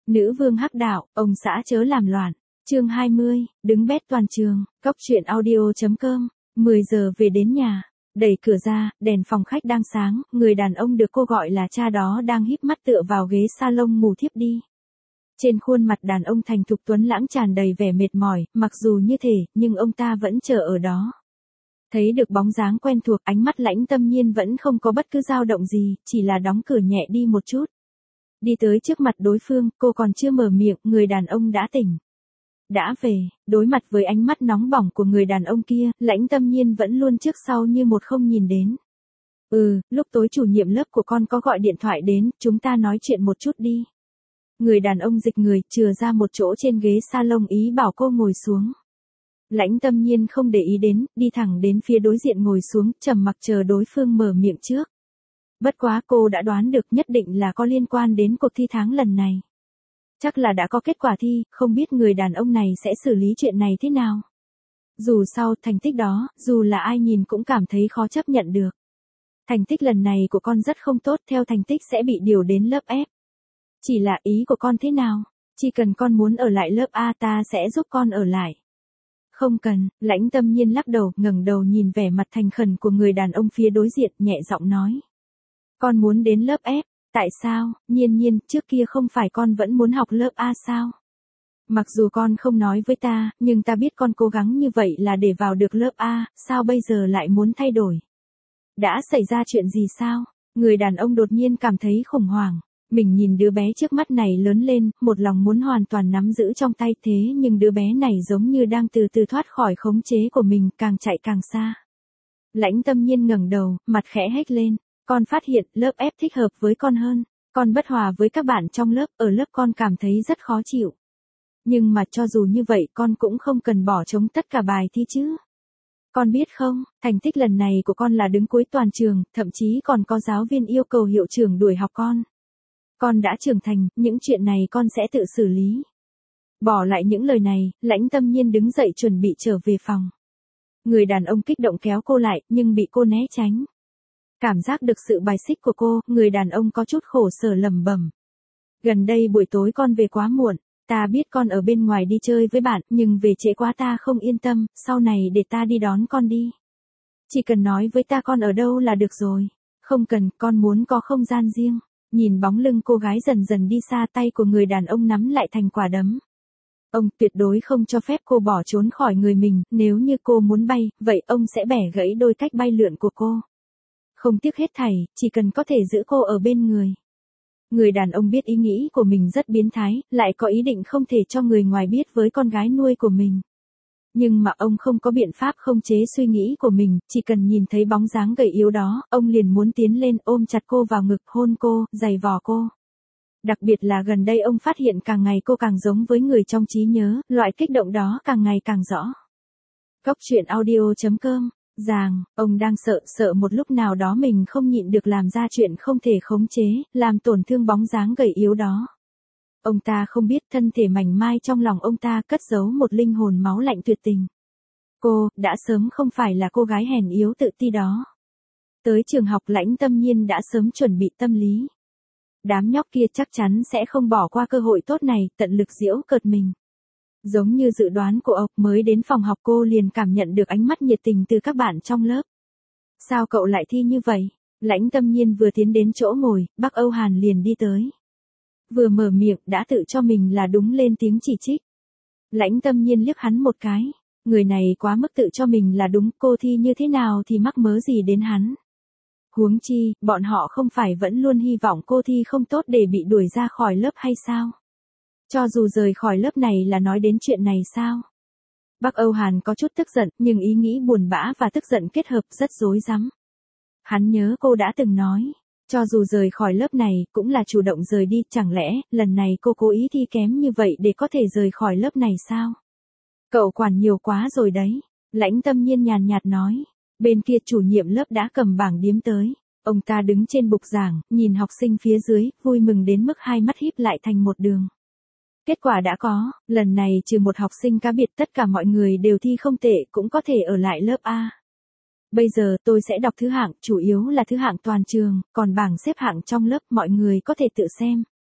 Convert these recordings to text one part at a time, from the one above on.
Nữ vương hắc đạo, ông xã chớ làm loạn. Chương 20, đứng bét toàn trường, cóc truyện audio.com. 10 giờ về đến nhà, đẩy cửa ra, đèn phòng khách đang sáng, người đàn ông được cô gọi là cha đó đang híp mắt tựa vào ghế salon ngủ thiếp đi. Trên khuôn mặt đàn ông thành thục tuấn lãng tràn đầy vẻ mệt mỏi, mặc dù như thế, nhưng ông ta vẫn chờ ở đó. Thấy được bóng dáng quen thuộc, ánh mắt Lãnh Tâm Nhiên vẫn không có bất cứ dao động gì, chỉ là đóng cửa nhẹ đi một chút. Đi tới trước mặt đối phương, cô còn chưa mở miệng, người đàn ông đã tỉnh. Đã về, đối mặt với ánh mắt nóng bỏng của người đàn ông kia, Lãnh Tâm Nhiên vẫn luôn trước sau như một không nhìn đến. Lúc tối chủ nhiệm lớp của con có gọi điện thoại đến, chúng ta nói chuyện một chút đi. Người đàn ông dịch người, chừa ra một chỗ trên ghế salon ý bảo cô ngồi xuống. Lãnh Tâm Nhiên không để ý đến, đi thẳng đến phía đối diện ngồi xuống, trầm mặc chờ đối phương mở miệng trước. Bất quá cô đã đoán được nhất định là có liên quan đến cuộc thi tháng lần này. Chắc là đã có kết quả thi, không biết người đàn ông này sẽ xử lý chuyện này thế nào. Dù sau thành tích đó, dù là ai nhìn cũng cảm thấy khó chấp nhận được. Thành tích lần này của con rất không tốt, theo thành tích sẽ bị điều đến lớp F. Chỉ là ý của con thế nào? Chỉ cần con muốn ở lại lớp A ta sẽ giúp con ở lại. Không cần, Lãnh Tâm Nhiên lắc đầu, ngẩng đầu nhìn vẻ mặt thành khẩn của người đàn ông phía đối diện, nhẹ giọng nói. Con muốn đến lớp F, tại sao? Nhiên, trước kia không phải con vẫn muốn học lớp A sao? Mặc dù con không nói với ta, nhưng ta biết con cố gắng như vậy là để vào được lớp A, sao bây giờ lại muốn thay đổi? Đã xảy ra chuyện gì sao? Người đàn ông đột nhiên cảm thấy khủng hoảng. Mình nhìn đứa bé trước mắt này lớn lên, một lòng muốn hoàn toàn nắm giữ trong tay, thế nhưng đứa bé này giống như đang từ từ thoát khỏi khống chế của mình, càng chạy càng xa. Lãnh Tâm Nhiên ngẩng đầu, mặt khẽ hếch lên. Con phát hiện lớp F thích hợp với con hơn. Con bất hòa với các bạn trong lớp, ở lớp con cảm thấy rất khó chịu. Nhưng mà cho dù như vậy con cũng không cần bỏ trống tất cả bài thi chứ. Con biết không, thành tích lần này của con là đứng cuối toàn trường, thậm chí còn có giáo viên yêu cầu hiệu trưởng đuổi học con. Con đã trưởng thành, những chuyện này con sẽ tự xử lý. Bỏ lại những lời này, Lãnh Tâm Nhiên đứng dậy chuẩn bị trở về phòng. Người đàn ông kích động kéo cô lại, nhưng bị cô né tránh. Cảm giác được sự bài xích của cô, người đàn ông có chút khổ sở lẩm bẩm. Gần đây buổi tối con về quá muộn, ta biết con ở bên ngoài đi chơi với bạn, nhưng về trễ quá ta không yên tâm, sau này để ta đi đón con đi. Chỉ cần nói với ta con ở đâu là được rồi. Không cần, con muốn có không gian riêng. Nhìn bóng lưng cô gái dần dần đi xa, tay của người đàn ông nắm lại thành quả đấm. Ông tuyệt đối không cho phép cô bỏ trốn khỏi người mình, nếu như cô muốn bay, vậy ông sẽ bẻ gãy đôi cách bay lượn của cô. Không tiếc hết thảy, chỉ cần có thể giữ cô ở bên người. Người đàn ông biết ý nghĩ của mình rất biến thái, lại có ý định không thể cho người ngoài biết với con gái nuôi của mình. Nhưng mà ông không có biện pháp không chế suy nghĩ của mình, chỉ cần nhìn thấy bóng dáng gầy yếu đó, ông liền muốn tiến lên ôm chặt cô vào ngực, hôn cô, giày vò cô. Đặc biệt là gần đây ông phát hiện càng ngày cô càng giống với người trong trí nhớ, loại kích động đó càng ngày càng rõ. Cóc truyện audio.com. Ông đang sợ một lúc nào đó mình không nhịn được làm ra chuyện không thể khống chế, làm tổn thương bóng dáng gầy yếu đó. Ông ta không biết thân thể mảnh mai trong lòng ông ta cất giấu một linh hồn máu lạnh tuyệt tình. Cô, đã sớm không phải là cô gái hèn yếu tự ti đó. Tới trường học Lãnh Tâm Nhiên đã sớm chuẩn bị tâm lý. Đám nhóc kia chắc chắn sẽ không bỏ qua cơ hội tốt này, tận lực giễu cợt mình. Giống như dự đoán của ông, mới đến phòng học cô liền cảm nhận được ánh mắt nhiệt tình từ các bạn trong lớp. Sao cậu lại thi như vậy? Lãnh Tâm Nhiên vừa tiến đến chỗ ngồi, bác Âu Hàn liền đi tới. Vừa mở miệng đã tự cho mình là đúng lên tiếng chỉ trích. Lãnh Tâm Nhiên liếc hắn một cái. Người này quá mức tự cho mình là đúng, cô thi như thế nào thì mắc mớ gì đến hắn. Huống chi, bọn họ không phải vẫn luôn hy vọng cô thi không tốt để bị đuổi ra khỏi lớp hay sao? Cho dù rời khỏi lớp này là nói đến chuyện này sao? Bác Âu Hàn có chút tức giận, nhưng ý nghĩ buồn bã và tức giận kết hợp rất rối rắm. Hắn nhớ cô đã từng nói, cho dù rời khỏi lớp này, cũng là chủ động rời đi, chẳng lẽ, lần này cô cố ý thi kém như vậy để có thể rời khỏi lớp này sao? Cậu quản nhiều quá rồi đấy. Lãnh Tâm Nhiên nhàn nhạt nói. Bên kia chủ nhiệm lớp đã cầm bảng điếm tới. Ông ta đứng trên bục giảng, nhìn học sinh phía dưới, vui mừng đến mức hai mắt híp lại thành một đường. Kết quả đã có, lần này trừ một học sinh cá biệt tất cả mọi người đều thi không tệ, cũng có thể ở lại lớp A. Bây giờ tôi sẽ đọc thứ hạng, chủ yếu là thứ hạng toàn trường, còn bảng xếp hạng trong lớp mọi người có thể tự xem.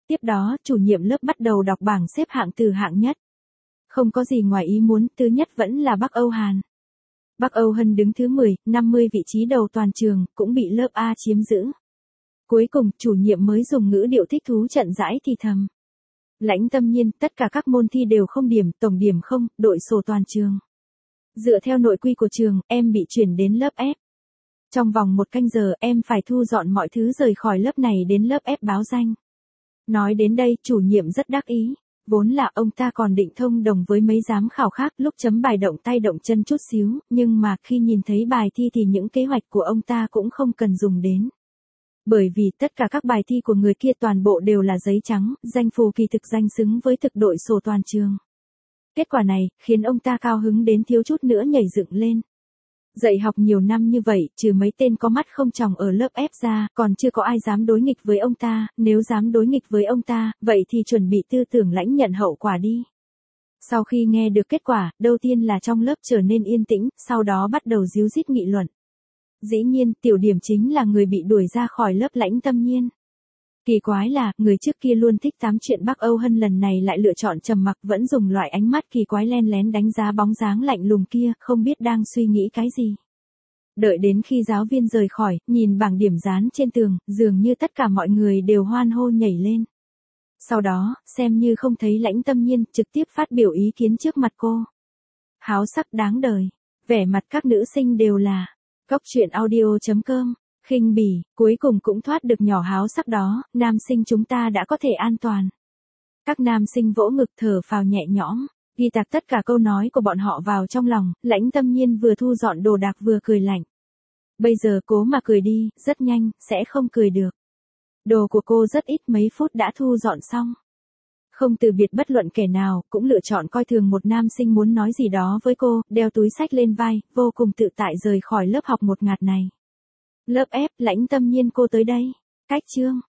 Tiếp đó, chủ nhiệm lớp bắt đầu đọc bảng xếp hạng từ hạng nhất. Không có gì ngoài ý muốn, thứ nhất vẫn là Bắc Âu Hàn. Bắc Âu Hân đứng thứ 10, 50 vị trí đầu toàn trường, cũng bị lớp A chiếm giữ. Cuối cùng, chủ nhiệm mới dùng ngữ điệu thích thú chậm rãi thì thầm. Lãnh Tâm Nhiên, tất cả các môn thi đều không điểm, tổng điểm không, đội sổ toàn trường. Dựa theo nội quy của trường, em bị chuyển đến lớp F. Trong vòng 1 canh giờ, em phải thu dọn mọi thứ rời khỏi lớp này đến lớp F báo danh. Nói đến đây, chủ nhiệm rất đắc ý. Vốn là ông ta còn định thông đồng với mấy giám khảo khác lúc chấm bài động tay động chân chút xíu, nhưng mà khi nhìn thấy bài thi thì những kế hoạch của ông ta cũng không cần dùng đến. Bởi vì tất cả các bài thi của người kia toàn bộ đều là giấy trắng, danh phù kỳ thực danh xứng với thực đội sổ toàn trường. Kết quả này, khiến ông ta cao hứng đến thiếu chút nữa nhảy dựng lên. Dạy học nhiều năm như vậy, trừ mấy tên có mắt không tròng ở lớp F ra, còn chưa có ai dám đối nghịch với ông ta, nếu dám đối nghịch với ông ta, vậy thì chuẩn bị tư tưởng lãnh nhận hậu quả đi. Sau khi nghe được kết quả, đầu tiên là trong lớp trở nên yên tĩnh, sau đó bắt đầu ríu rít nghị luận. Dĩ nhiên, tiểu điểm chính là người bị đuổi ra khỏi lớp Lãnh Tâm Nhiên. Kỳ quái là, người trước kia luôn thích tám chuyện Bắc Âu Hân lần này lại lựa chọn trầm mặc, vẫn dùng loại ánh mắt kỳ quái len lén đánh giá bóng dáng lạnh lùng kia, không biết đang suy nghĩ cái gì. Đợi đến khi giáo viên rời khỏi, nhìn bảng điểm dán trên tường, dường như tất cả mọi người đều hoan hô nhảy lên. Sau đó, xem như không thấy Lãnh Tâm Nhiên, trực tiếp phát biểu ý kiến trước mặt cô. Háo sắc đáng đời. Vẻ mặt các nữ sinh đều là Cóc truyện audio.com. Khinh bỉ, cuối cùng cũng thoát được nhỏ háo sắc đó, nam sinh chúng ta đã có thể an toàn. Các nam sinh vỗ ngực thở phào nhẹ nhõm, ghi tạc tất cả câu nói của bọn họ vào trong lòng, Lãnh Tâm Nhiên vừa thu dọn đồ đạc vừa cười lạnh. Bây giờ cố mà cười đi, rất nhanh, sẽ không cười được. Đồ của cô rất ít mấy phút đã thu dọn xong. Không từ biệt bất luận kẻ nào, cũng lựa chọn coi thường một nam sinh muốn nói gì đó với cô, đeo túi xách lên vai, vô cùng tự tại rời khỏi lớp học một ngạt này. Lớp F, Lãnh Tâm Nhiên cô tới đây. Cách chương.